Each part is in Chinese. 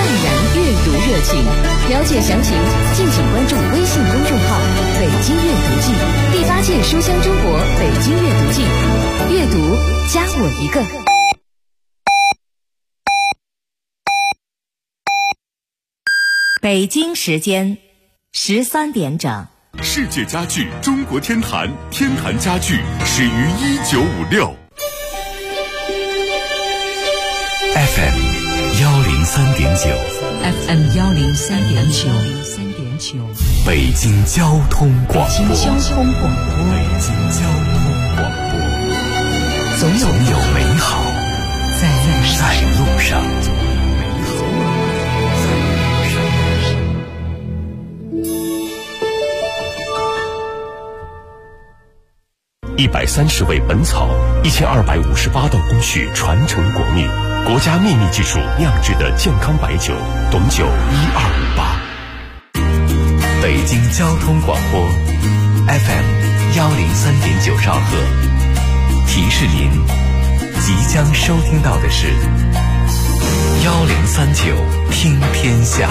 然阅读热情。了解详情，敬请关注微信公众号“北京阅读季”第8届书香中国北京阅读季，阅读加我一个。 北京时间13点整。 世界家具中国天坛，天坛家具始于1956。 FM 103.9 FM 103.9 北京交通广播。 北京交通广播，总有美好在路上。 130味本草，1258道工序传承国秘，国家秘密技术酿制的健康白酒，董酒1258。 北京交通广播 FM 103.9兆赫，提示您即将收听到的是1039听天下。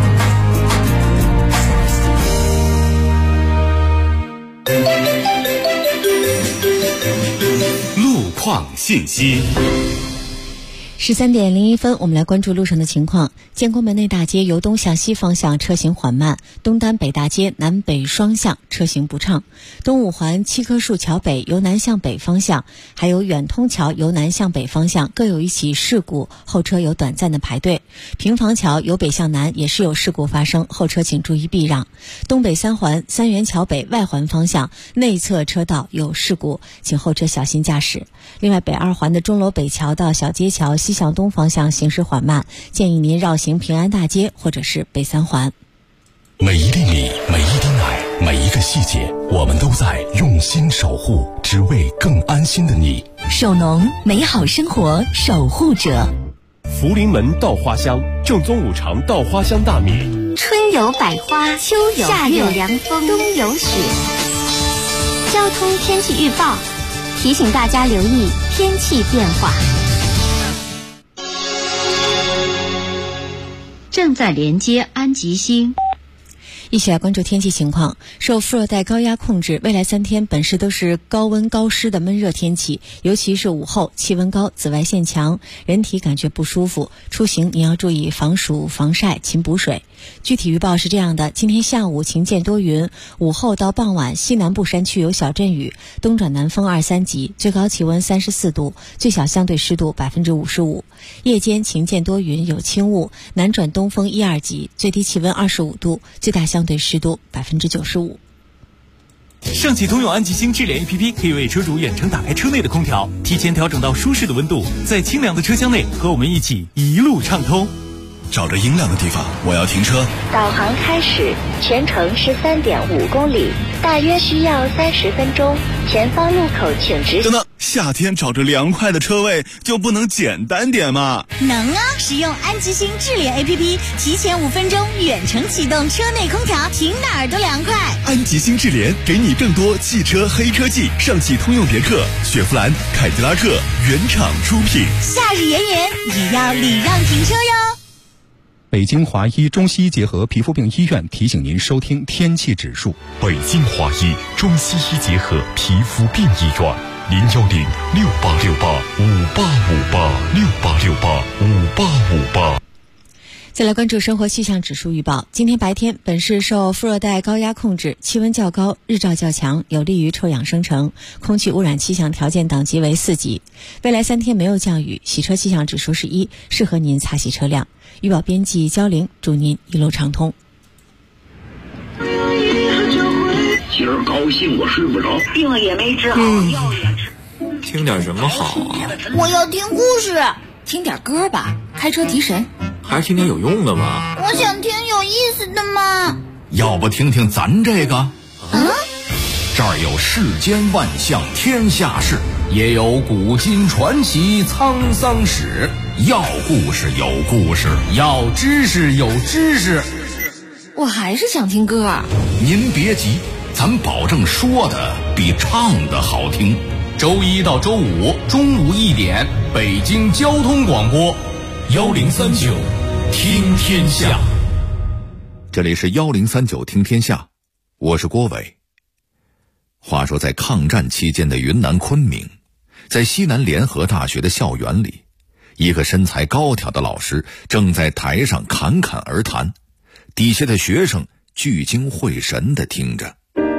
路况信息。 13点01分，我们来关注路上的情况。建国门内大街由东向西方向车行缓慢，东单北大街南北双向车行不畅。东五环7棵树桥北由南向北方向，还有远通桥由南向北方向各有一起事故，后车有短暂的排队。平房桥由北向南也是有事故发生，后车请注意避让。东北三环三元桥北外环方向内侧车道有事故，请后车小心驾驶。另外，北二环的钟楼北桥到小街桥西向东方向行驶缓慢，建议您绕行平安大街或者是北三环。 每一粒米，每一滴奶，每一个细节，我们都在用心守护，只为更安心的你。 首农，美好生活守护者。 福临门稻花香，正宗五常稻花香大米。 春有百花，秋有夏有凉风，冬有雪。交通天气预报提醒大家留意天气变化。 正在连接安吉星。 一起来关注天气情况。受副热带高压控制，未来3天本市都是高温高湿的闷热天气，尤其是午后气温高，紫外线强，人体感觉不舒服。出行你要注意防暑防晒勤补水。具体预报是这样的：今天下午晴间多云，午后到傍晚西南部山区有小阵雨，东转南风2、3级，最高气温34度，最小相对湿度55%。夜间晴间多云有轻雾，南转东风1、2级，最低气温25度，最大相对湿度95%。 上汽通用安吉星智联 APP 可以为车主远程打开车内的空调，提前调整到舒适的温度，在清凉的车厢内和我们一起一路畅通。 找着阴凉的地方，我要停车。 导航开始，全程是3.5公里，大约需要30分钟。前方路口请直行。 等等，夏天找着凉快的车位就不能简单点吗？ 能啊！使用安吉星智联 APP， 提前5分钟远程启动车内空调，停哪儿都凉快。 安吉星智联给你更多汽车黑科技，上汽通用别克、雪佛兰、凯迪拉克原厂出品。 夏日炎炎也要礼让停车哟。 北京华医中西医结合皮肤病医院提醒您收听天气指数。 北京华医中西医结合皮肤病医院，0106868585858，68685858。 再来关注生活气象指数预报。今天白天，本市受副热带高压控制，气温较高，日照较强，有利于臭氧生成，空气污染气象条件等级为4级。未来3天没有降雨，洗车气象指数是1，适合您擦洗车辆。预报编辑焦玲，祝您一路畅通。 今儿高兴我睡不着，病也没治好，药也吃。 听点什么好啊？ 我要听故事。 听点歌吧，开车提神。 还是听点有用的吧。 我想听有意思的嘛。 要不听听咱这个？这儿有世间万象天下事，也有古今传奇沧桑史。要故事有故事，要知识有知识。 我还是想听歌。 您别急，咱保证说的比唱的好听。周1到周5中午1点，北京交通广播1039 听天下。这里是1039听天下，我是郭伟。话说在抗战期间的云南昆明，在西南联合大学的校园里，一个身材高挑的老师正在台上侃侃而谈，底下的学生聚精会神地听着。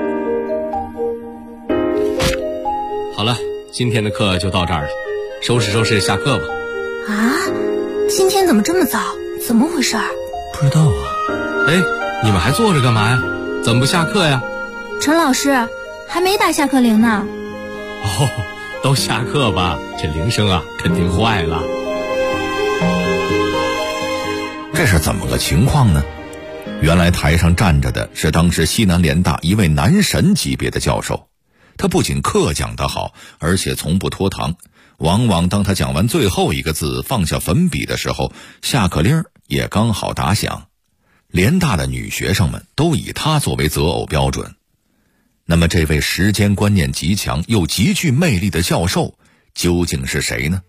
好了，今天的课就到这儿了，收拾收拾下课吧。 啊，今天怎么这么早？怎么回事？ 不知道啊。哎，你们还坐着干嘛呀？怎么不下课呀？ 陈老师，还没打下课铃呢。 哦，都下课吧，这铃声啊肯定坏了。 这是怎么个情况呢？原来台上站着的是当时西南联大一位男神级别的教授，他不仅课讲得好，而且从不拖堂，往往当他讲完最后一个字放下粉笔的时候，下课铃也刚好打响。联大的女学生们都以他作为择偶标准。那么这位时间观念极强又极具魅力的教授究竟是谁呢？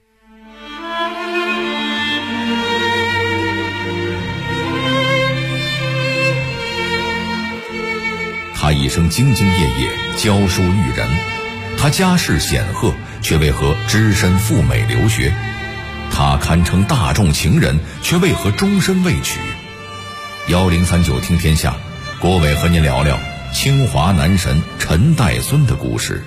他一生兢兢业业，教书育人。他家世显赫，却为何只身赴美留学？他堪称大众情人，却为何终身未娶？1039听天下，郭伟和您聊聊清华男神陈岱孙的故事。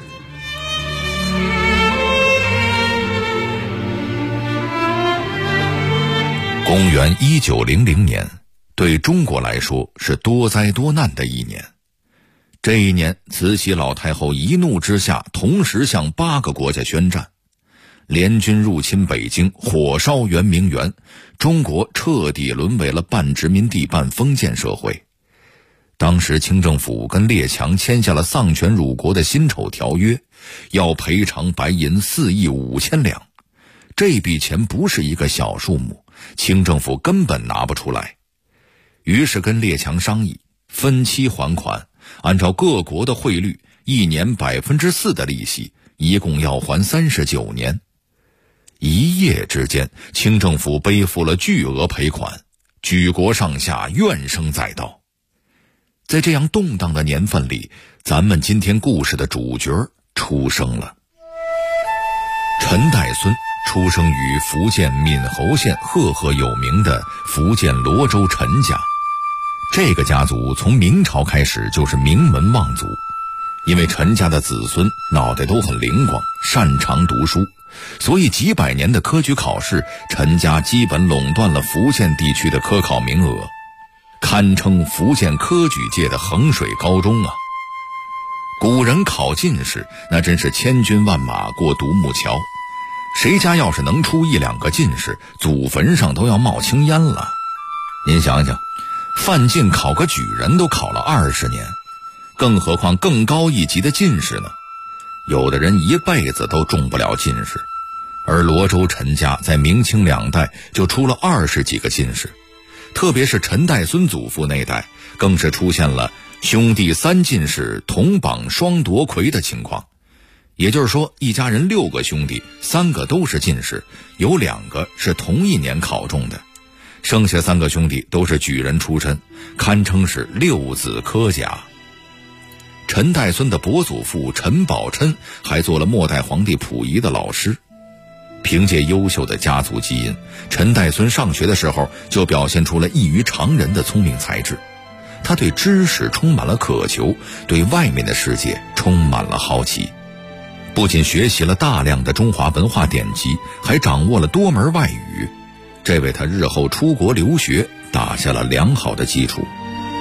公元1900年，对中国来说是多灾多难的一年。这一年，慈禧老太后一怒之下，同时向8个国家宣战，联军入侵北京，火烧圆明园，中国彻底沦为了半殖民地半封建社会。当时清政府跟列强签下了丧权辱国的辛丑条约，要赔偿白银4亿5千两，这笔钱不是一个小数目，清政府根本拿不出来。于是跟列强商议分期还款，按照各国的汇率，1年4%的利息，一共要还39年。一夜之间，清政府背负了巨额赔款，举国上下怨声载道。在这样动荡的年份里，咱们今天故事的主角出生了。陈岱孙出生于福建闽侯县赫赫有名的福建罗州陈家。这个家族从明朝开始就是名门望族，因为陈家的子孙脑袋都很灵光，擅长读书，所以几百年的科举考试，陈家基本垄断了福建地区的科考名额，堪称福建科举界的衡水高中啊。古人考进士，那真是千军万马过独木桥，谁家要是能出1、2个进士，祖坟上都要冒青烟了。您想想，范进考个举人都考了20年，更何况更高一级的进士呢？有的人一辈子都中不了进士，而罗州陈家在明清2代就出了20几个进士，特别是陈岱孙祖父那代，更是出现了兄弟3进士同榜双夺魁的情况。也就是说，一家人6个兄弟，3个都是进士，有2个是同一年考中的，剩下3个兄弟都是举人出身，堪称是6子科甲。陈岱孙的伯祖父陈宝琛还做了末代皇帝溥仪的老师。凭借优秀的家族基因，陈岱孙上学的时候就表现出了异于常人的聪明才智。他对知识充满了渴求，对外面的世界充满了好奇。不仅学习了大量的中华文化典籍，还掌握了多门外语，这为他日后出国留学打下了良好的基础。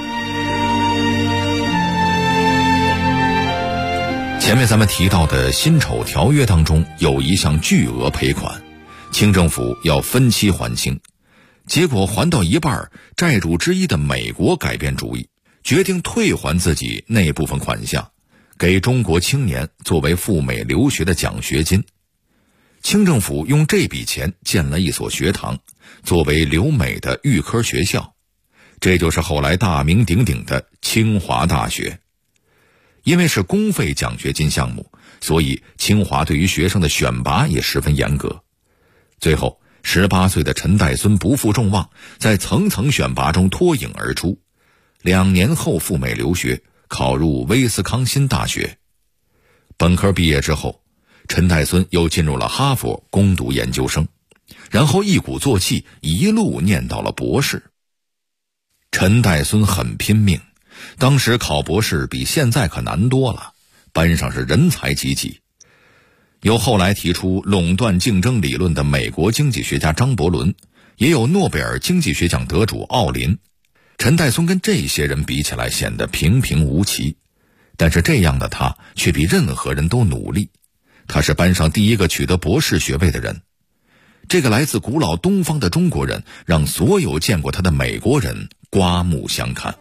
前面咱们提到的辛丑条约当中有一项巨额赔款，清政府要分期还清，结果还到一半，债主之一的美国改变主意，决定退还自己那部分款项，给中国青年作为赴美留学的奖学金。清政府用这笔钱建了一所学堂，作为留美的预科学校，这就是后来大名鼎鼎的清华大学。因为是公费奖学金项目，所以清华对于学生的选拔也十分严格。最后， 18岁的陈岱孙不负众望，在层层选拔中脱颖而出，2年后赴美留学，考入威斯康辛大学。本科毕业之后，陈岱孙又进入了哈佛攻读研究生，然后一鼓作气一路念到了博士。陈岱孙很拼命，当时考博士比现在可难多了，班上是人才济济。有后来提出垄断竞争理论的美国经济学家张伯伦，也有诺贝尔经济学奖得主奥林。陈岱孙跟这些人比起来显得平平无奇，但是这样的他却比任何人都努力。他是班上第一个取得博士学位的人。这个来自古老东方的中国人，让所有见过他的美国人刮目相看。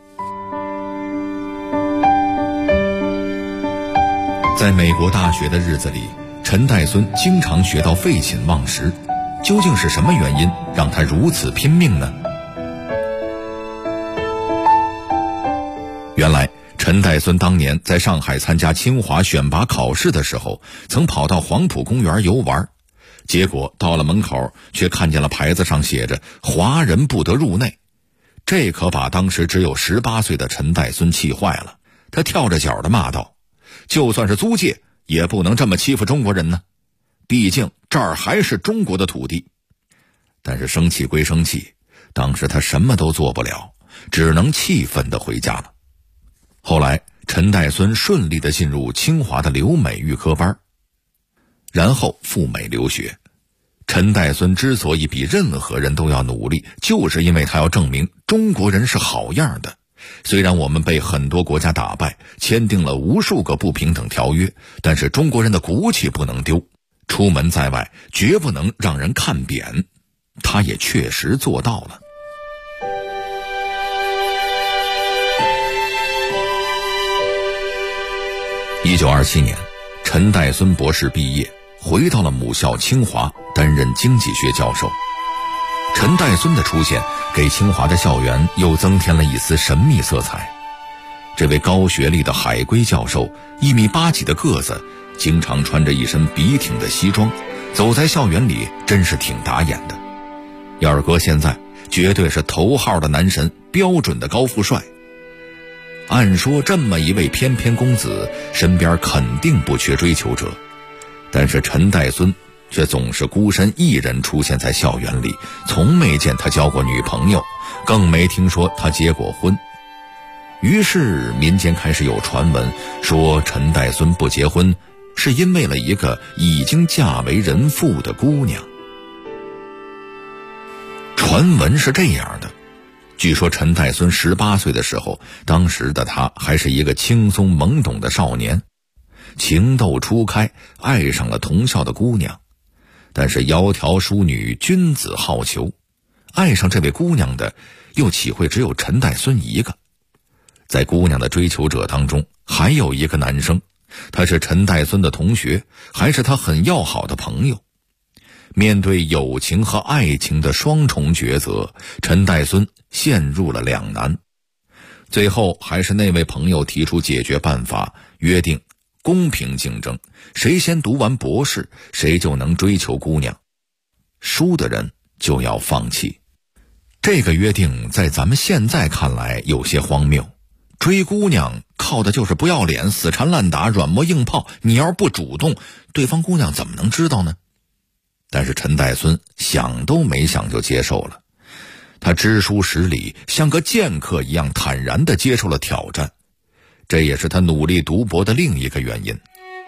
在美国大学的日子里，陈岱孙经常学到废寝忘食，究竟是什么原因让他如此拼命呢？原来陈岱孙当年在上海参加清华选拔考试的时候，曾跑到黄埔公园游玩，结果到了门口却看见了牌子上写着华人不得入内。这可把当时只有18岁的陈岱孙气坏了，他跳着脚地骂道，就算是租界也不能这么欺负中国人呢，毕竟这儿还是中国的土地。但是生气归生气，当时他什么都做不了，只能气愤地回家了。后来陈岱孙顺利地进入清华的留美预科班，然后赴美留学。陈岱孙之所以比任何人都要努力，就是因为他要证明中国人是好样的。虽然我们被很多国家打败，签订了无数个不平等条约，但是中国人的骨气不能丢，出门在外绝不能让人看扁。他也确实做到了。1927年，陈岱孙博士毕业，回到了母校清华，担任经济学教授。陈岱孙的出现给清华的校园又增添了一丝神秘色彩。这位高学历的海归教授1.8米几的个子，经常穿着一身笔挺的西装，走在校园里真是挺打眼的。要是搁现在，绝对是头号的男神，标准的高富帅。按说这么一位翩翩公子，身边肯定不缺追求者，但是陈岱孙却总是孤身一人出现在校园里，从没见他交过女朋友，更没听说他结过婚。于是民间开始有传闻说陈岱孙不结婚是因为了一个已经嫁为人妇的姑娘。传闻是这样的，据说陈岱孙18岁的时候，当时的他还是一个轻松懵懂的少年，情窦初开，爱上了同校的姑娘。但是窈窕淑女，君子好逑，爱上这位姑娘的又岂会只有陈岱孙一个？在姑娘的追求者当中，还有一个男生，他是陈岱孙的同学，还是他很要好的朋友。面对友情和爱情的双重抉择，陈岱孙陷入了两难。最后还是那位朋友提出解决办法，约定公平竞争，谁先读完博士，谁就能追求姑娘，输的人就要放弃。这个约定在咱们现在看来有些荒谬，追姑娘靠的就是不要脸，死缠烂打，软磨硬泡，你要不主动，对方姑娘怎么能知道呢？但是陈岱孙想都没想就接受了，他知书识礼，像个剑客一样坦然地接受了挑战，这也是他努力读博的另一个原因。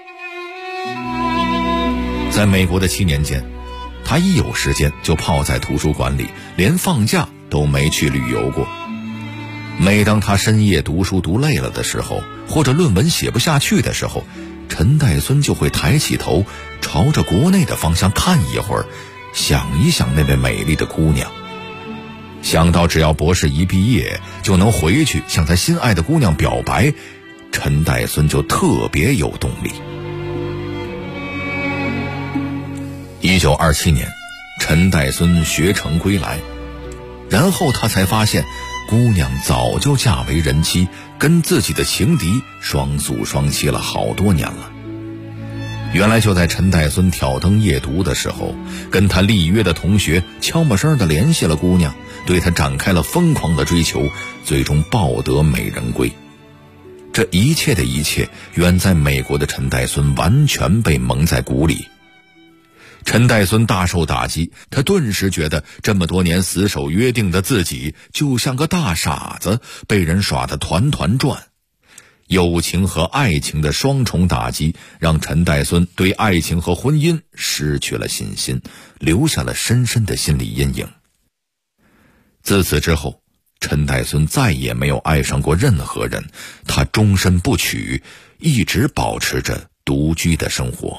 在美国的7年间，他一有时间就泡在图书馆里，连放假都没去旅游过。每当他深夜读书读累了的时候，或者论文写不下去的时候，陈岱孙就会抬起头，朝着国内的方向看一会儿，想一想那位美丽的姑娘。想到只要博士一毕业就能回去向他心爱的姑娘表白，陈岱孙就特别有动力。1927年，陈岱孙学成归来，然后他才发现姑娘早就嫁为人妻，跟自己的情敌双宿双栖了好多年了。 原来就在陈岱孙挑灯夜读的时候，跟他立约的同学悄没声地联系了姑娘，对他展开了疯狂的追求，最终抱得美人归。这一切的一切，远在美国的陈岱孙完全被蒙在鼓里。陈岱孙大受打击，他顿时觉得这么多年死守约定的自己就像个大傻子，被人耍得团团转。友情和爱情的双重打击，让陈岱孙对爱情和婚姻失去了信心，留下了深深的心理阴影。自此之后，陈岱孙再也没有爱上过任何人，他终身不娶，一直保持着独居的生活。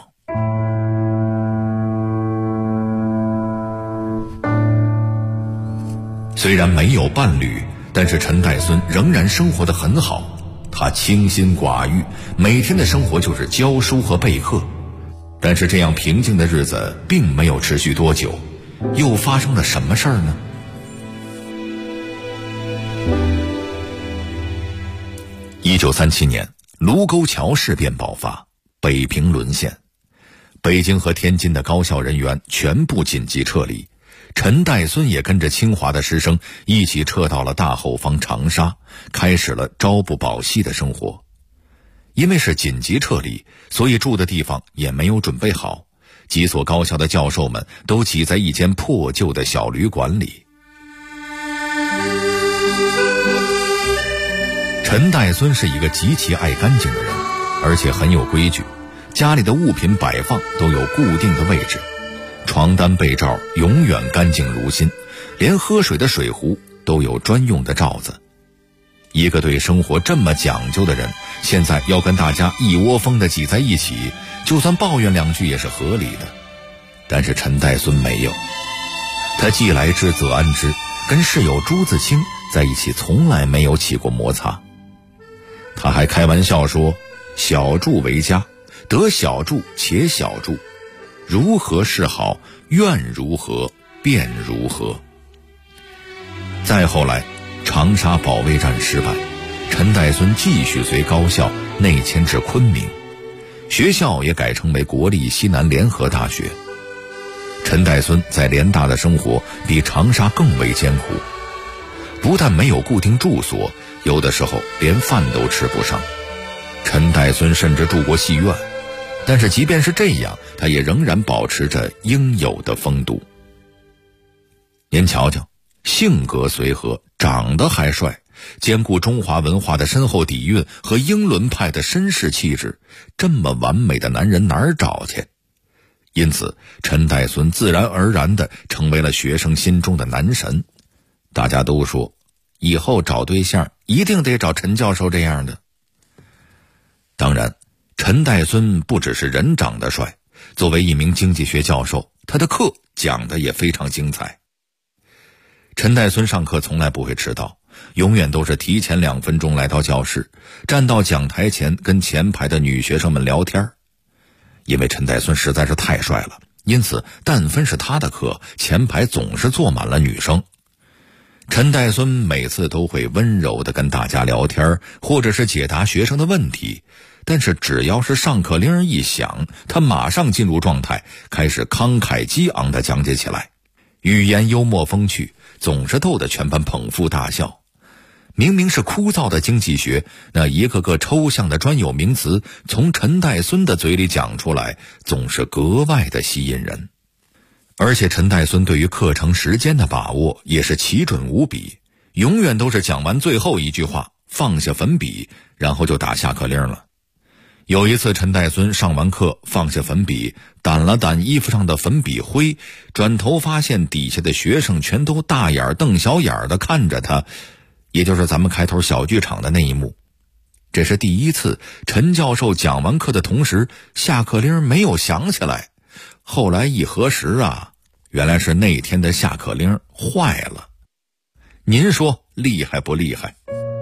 虽然没有伴侣，但是陈岱孙仍然生活得很好。他清心寡欲，每天的生活就是教书和备课。但是这样平静的日子并没有持续多久，又发生了什么事儿呢？1937年，卢沟桥事变爆发，北平沦陷，北京和天津的高校人员全部紧急撤离。陈岱孙也跟着清华的师生一起撤到了大后方长沙，开始了朝不保夕的生活。因为是紧急撤离，所以住的地方也没有准备好，几所高校的教授们都挤在一间破旧的小旅馆里。陈岱孙是一个极其爱干净的人，而且很有规矩，家里的物品摆放都有固定的位置，床单被罩永远干净如新，连喝水的水壶都有专用的罩子。一个对生活这么讲究的人，现在要跟大家一窝蜂地挤在一起，就算抱怨两句也是合理的。但是陈岱孙没有，他既来之则安之，跟室友朱自清在一起从来没有起过摩擦。他还开玩笑说，小住为佳，得小住且小住，如何是好，愿如何便如何。再后来，长沙保卫战失败，陈岱孙继续随高校内迁至昆明，学校也改称为国立西南联合大学。陈岱孙在联大的生活比长沙更为艰苦，不但没有固定住所，有的时候连饭都吃不上。陈岱孙甚至住过戏院，但是即便是这样，他也仍然保持着应有的风度。您瞧瞧，性格随和，长得还帅，兼顾中华文化的深厚底蕴和英伦派的绅士气质，这么完美的男人哪儿找去？因此，陈岱孙自然而然地成为了学生心中的男神。大家都说，以后找对象一定得找陈教授这样的。当然，陈岱孙不只是人长得帅，作为一名经济学教授，他的课讲得也非常精彩。陈岱孙上课从来不会迟到，永远都是提前2分钟来到教室，站到讲台前跟前排的女学生们聊天。因为陈岱孙实在是太帅了，因此但凡是他的课，前排总是坐满了女生。陈岱孙每次都会温柔地跟大家聊天，或者是解答学生的问题，但是只要是上课铃一响，他马上进入状态，开始慷慨激昂地讲解起来，语言幽默风趣，总是逗得全班捧腹大笑。明明是枯燥的经济学，那一个个抽象的专有名词从陈岱孙的嘴里讲出来，总是格外的吸引人。而且陈岱孙对于课程时间的把握也是奇准无比，永远都是讲完最后一句话，放下粉笔，然后就打下课铃了。有一次陈岱孙上完课放下粉笔，掸了掸衣服上的粉笔灰，转头发现底下的学生全都大眼瞪小眼的看着他，也就是咱们开头小剧场的那一幕。这是第一次陈教授讲完课的同时，下课铃没有响起来。后来一核实啊，原来是那天的下课铃坏了。您说厉害不厉害？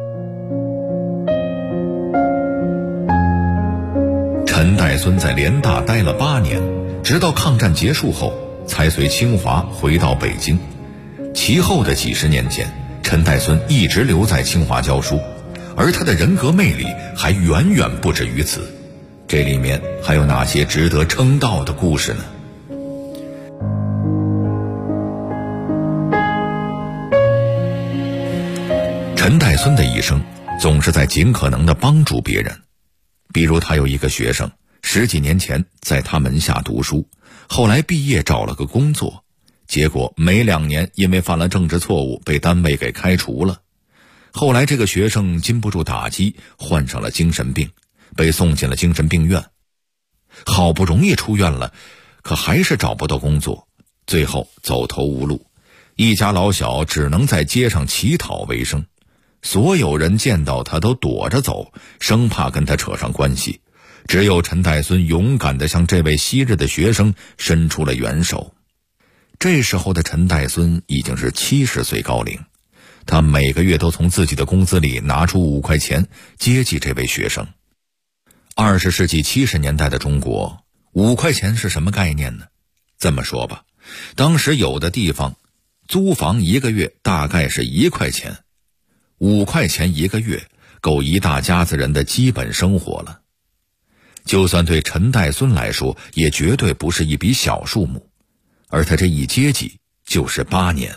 陈岱孙在联大待了8年，直到抗战结束后才随清华回到北京。其后的几十年间，陈岱孙一直留在清华教书，而他的人格魅力还远远不止于此。 这里面还有哪些值得称道的故事呢？陈岱孙的一生总是在尽可能地帮助别人。比如他有一个学生10几年前在他门下读书，后来毕业找了个工作，结果没2年因为犯了政治错误被单位给开除了。后来这个学生经不住打击，患上了精神病，被送进了精神病院。好不容易出院了，可还是找不到工作，最后走投无路，一家老小只能在街上乞讨为生。所有人见到他都躲着走，生怕跟他扯上关系。只有陈岱孙勇敢地向这位昔日的学生伸出了援手。这时候的陈岱孙已经是70岁高龄，他每个月都从自己的工资里拿出5块钱接济这位学生。20世纪70年代的中国，5块钱是什么概念呢？这么说吧，当时有的地方租房1个月大概是1块钱，5块钱1个月够一大家子人的基本生活了。就算对陈岱孙来说，也绝对不是一笔小数目，而他这一接济就是8年。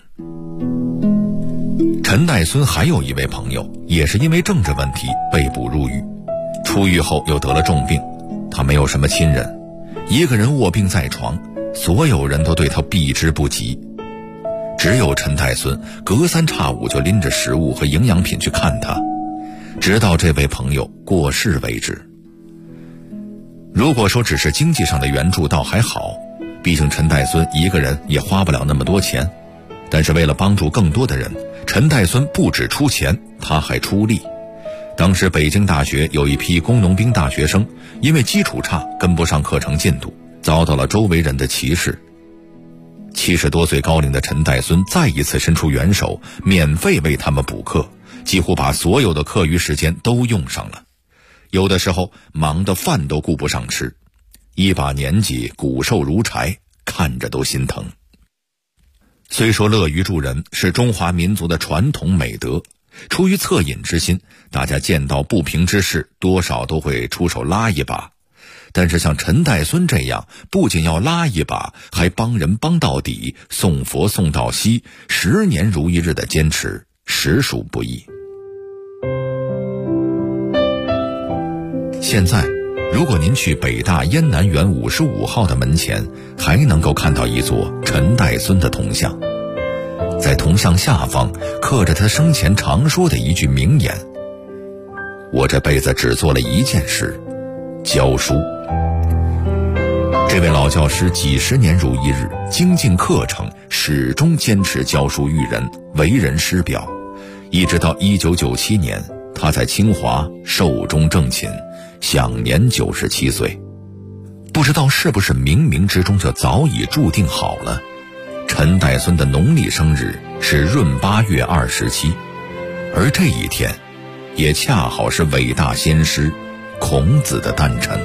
陈岱孙还有一位朋友，也是因为政治问题被捕入狱，出狱后又得了重病，他没有什么亲人，一个人卧病在床，所有人都对他避之不及。只有陈岱孙隔3差5就拎着食物和营养品去看他，直到这位朋友过世为止。如果说只是经济上的援助倒还好，毕竟陈岱孙一个人也花不了那么多钱，但是为了帮助更多的人，陈岱孙不只出钱，他还出力。当时北京大学有一批工农兵大学生，因为基础差跟不上课程进度，遭到了周围人的歧视。70多岁高龄的陈岱孙再一次伸出援手，免费为他们补课，几乎把所有的课余时间都用上了。有的时候忙得饭都顾不上吃，一把年纪骨瘦如柴，看着都心疼。虽说乐于助人是中华民族的传统美德，出于恻隐之心，大家见到不平之事多少都会出手拉一把，但是像陈岱孙这样不仅要拉一把，还帮人帮到底，送佛送到西，10年如一日的坚持实属不易。现在如果您去北大燕南园55号的门前，还能够看到一座陈岱孙的铜像，在铜像下方刻着他生前常说的一句名言：我这辈子只做了一件事，教书。这位老教师几10年如一日，精进课程，始终坚持教书育人，为人师表，一直到1997年，他在清华寿终正寝，享年97岁。不知道是不是冥冥之中就早已注定好了，陈岱孙的农历生日是闰8月27，而这一天也恰好是伟大先师孔子的诞辰。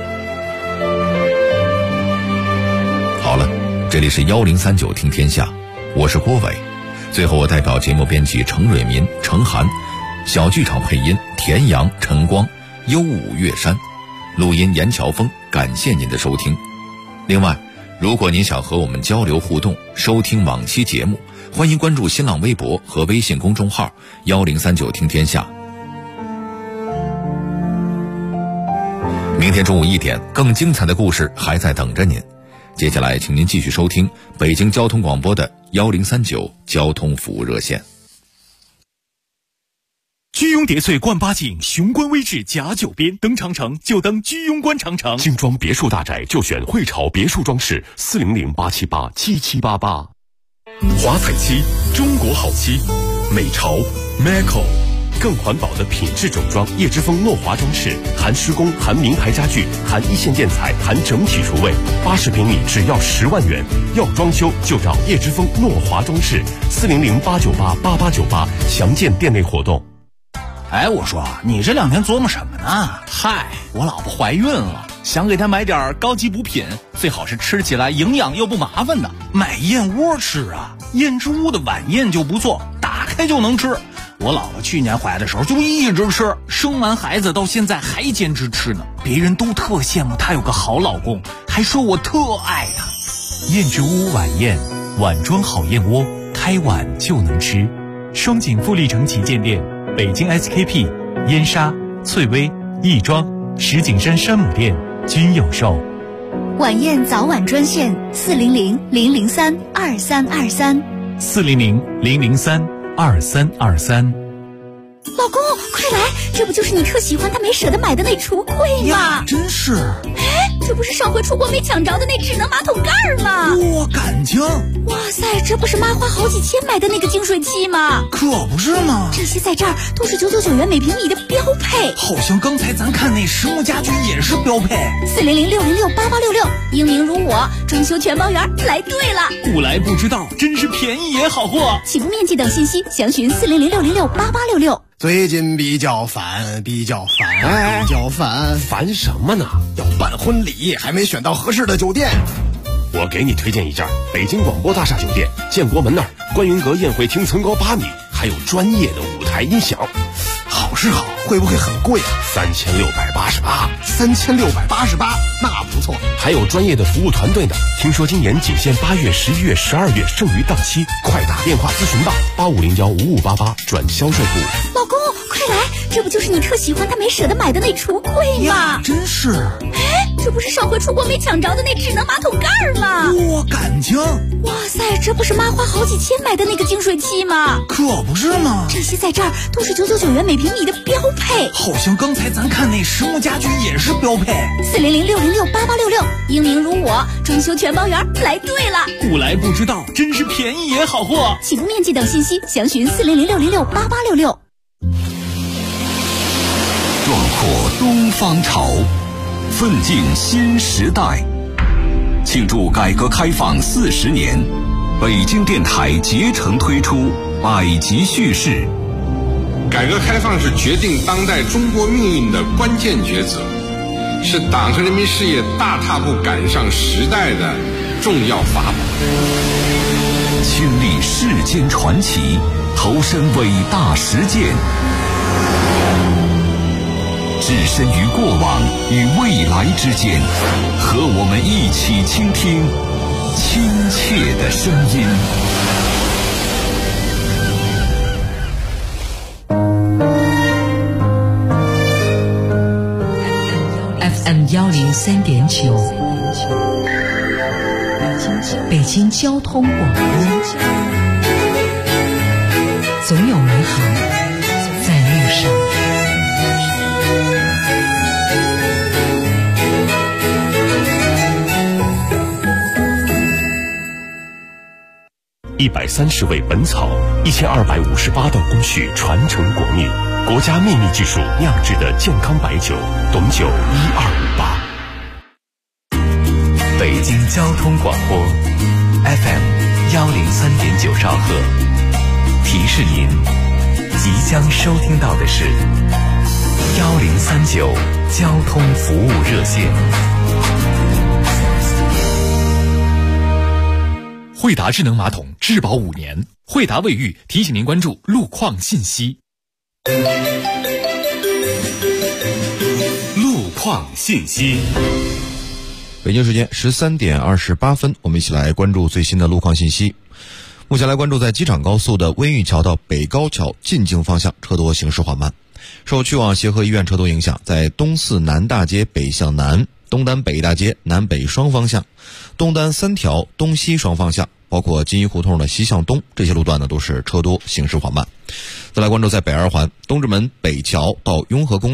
好了，这里是1039听天下，我是郭伟。最后我代表节目编辑程蕊民、程涵，小剧场配音田阳、陈光，优舞月山，录音严乔峰，感谢您的收听。另外，如果您想和我们交流互动，收听往期节目，欢迎关注新浪微博和微信公众号1039听天下。明天中午1点，更精彩的故事还在等着您。接下来请您继续收听北京交通广播的1039交通服务热线。 居庸叠翠冠八景，雄关微志甲9边，登长城就登居庸关长城。 精装别墅大宅就选汇潮别墅装饰，400-878-7788。华彩漆，中国好漆，美潮 Maco。更环保的品质整装，叶之峰诺华装饰，含施工，含名牌家具，含一线建材，含整体厨卫，80平米只要10万元。要装修就找叶之峰诺华装饰，400-898-8898，详见店内活动。 哎，我说你这2天琢磨什么呢？嗨，我老婆怀孕了，想给她买点高级补品，最好是吃起来营养又不麻烦的。买燕窝吃啊，燕之屋的晚宴就不错，打开就能吃。 我老婆去年怀的时候就一直吃，生完孩子到现在还坚持吃呢。别人都特羡慕她有个好老公，还说我特爱她。 燕之屋晚宴，碗装好燕窝，开碗就能吃。双井富力城旗舰店、北京 SKP、燕莎、翠微、亦庄、石景山山姆店均有售。 晚宴早晚专线400-003-2323。 400-003-2323。 老公，快来，这不就是你特喜欢但没舍得买的那橱柜吗？ 真是。 哎，这不是上回出国没抢着的那智能马桶盖吗？ 哇，感情！ 哇塞，这不是妈花好几千买的那个净水器吗？ 可不是吗？ 这些在这儿都是999元每平米的标配。 好像刚才咱看那实木家具也是标配。 400-606-8866，英明如我，装修全包圆，来对了。 不来不知道，真是便宜也好货。 起步面积等信息详询400-606-8866。 最近比较烦， 烦什么呢？ 要办婚礼，还没选到合适的酒店。 我给你推荐一家北京广播大厦酒店，建国门那儿观云阁宴会厅层高8米，还有专业的舞台音响。 好是好，会不会很贵啊？3688，那不错。 还有专业的服务团队呢。听说今年仅限8月、11月、12月，剩余档期，快打电话咨询吧，85015588转销售部。 老公，快来，这不就是你特喜欢但没舍得买的那橱柜吗？ 真是。 哎，这不是上回出国没抢着的那智能马桶盖吗？ 哇，感情！ 哇塞，这不是妈花好几千买的那个净水器吗？ 可不是吗？ 这些在这儿都是999元每平米的标配。 好像刚才咱看那实木家具也是标配。 400-606-8866，英明如我，装修全包圆，来对了。 不来不知道，真是便宜也好货。 起步面积等信息详询400-606-8866。 壮阔东方潮，奋进新时代。庆祝改革开放40年，北京电台竭诚推出百集叙事。 改革开放是决定当代中国命运的关键抉择，是党和人民事业大踏步赶上时代的重要法宝。 亲历世间传奇，投身伟大实践，置身于过往与未来之间，和我们一起倾听亲切的声音。 FM 103.9，北京交通广播，总有美好在路上。 130味本草，1258道工序传承国秘，国家秘密技术酿制的健康白酒，董酒1258。 北京交通广播 FM 103.9兆赫，提示您即将收听到的是1039交通服务热线。 惠达智能马桶质保5年，惠达卫浴提醒您关注路况信息。 路况信息。 北京时间13点28分，我们一起来关注最新的路况信息。目前来关注在机场高速的温榆桥到北高桥进京方向车多行驶缓慢，受去往协和医院车多影响，在东四南大街北向南、东单北大街南北双方向、东单3条东西双方向，包括金一胡同的西向东，这些路段呢都是车多行驶缓慢。再来关注在北二环东直门北桥到雍和宫